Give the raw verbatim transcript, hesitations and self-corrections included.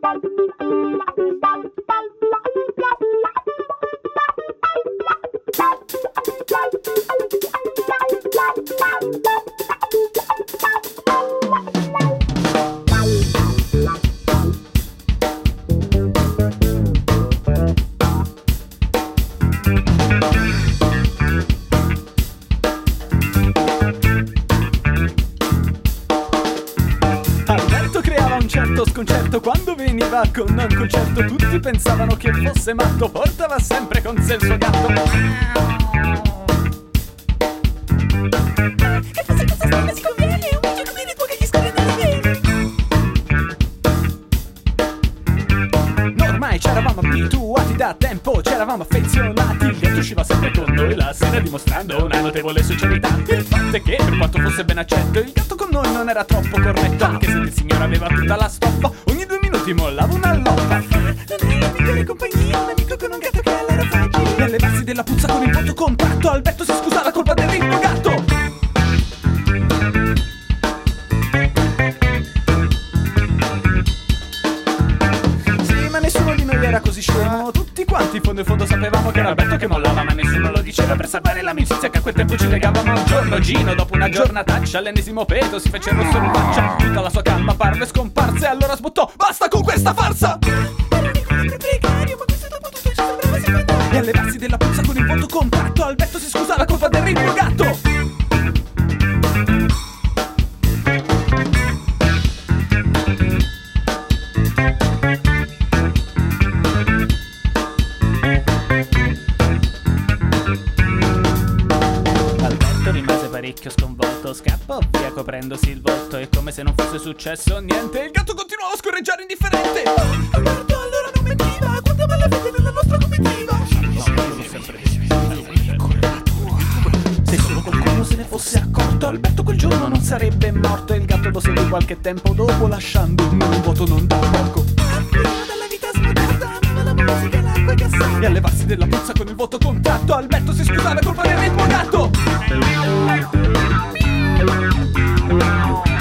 Sconcerto quando veniva con un concerto, tutti pensavano che fosse matto, portava sempre con sé il suo gatto. Che fosse questa strada si conviene, un gioco di ritmo che gli scorre nelle vene. Ormai c'eravamo abituati da tempo, c'eravamo affezionati, il gatto usciva sempre con noi la sera dimostrando una notevole socialità. Il fatto è che, per quanto fosse ben accetto, il gatto con noi non era troppo corretto, anche se il signore aveva tutta la stoffa, ogni due minuti mollava una loppa. Non è la migliore compagnia, un amico con un gatto che all'era facile. Nelle bassi della puzza con il volto compatto, Alberto si scusa la colpa del ritmo gatto. Sì, ma nessuno di noi era così scemo, tutti quanti in fondo in fondo sapevamo che era Alberto che mollava, ma nessuno lo diceva per salvare l'amicizia che a quel tempo ci legavamo. Un giorno Gino, dopo una giornataccia, all'ennesimo peto si fece rosso in faccia, tutta la sua calma parve scomparsa e allora sbottò: basta con questa farsa! E alle bassi della puzza con il volto compatto, Alberto si scusa la colpa del ritmo gatto. Parecchio sconvolto, scappò via coprendosi il volto e come se non fosse successo niente, il gatto continuò a scorreggiare indifferente. Oh, Alberto allora non mentiva, quando me la vede nella nostra comitiva. Se solo qualcuno se ne fosse accorto, Alberto quel giorno non sarebbe morto e il gatto lo seguì qualche tempo dopo, lasciando un vuoto non da poco. Dalla vita smodata, amava la musica e l'acqua e gassata. E alle bassi della puzza con il voto contratto, Alberto si scusava colpa del ritmo gatto.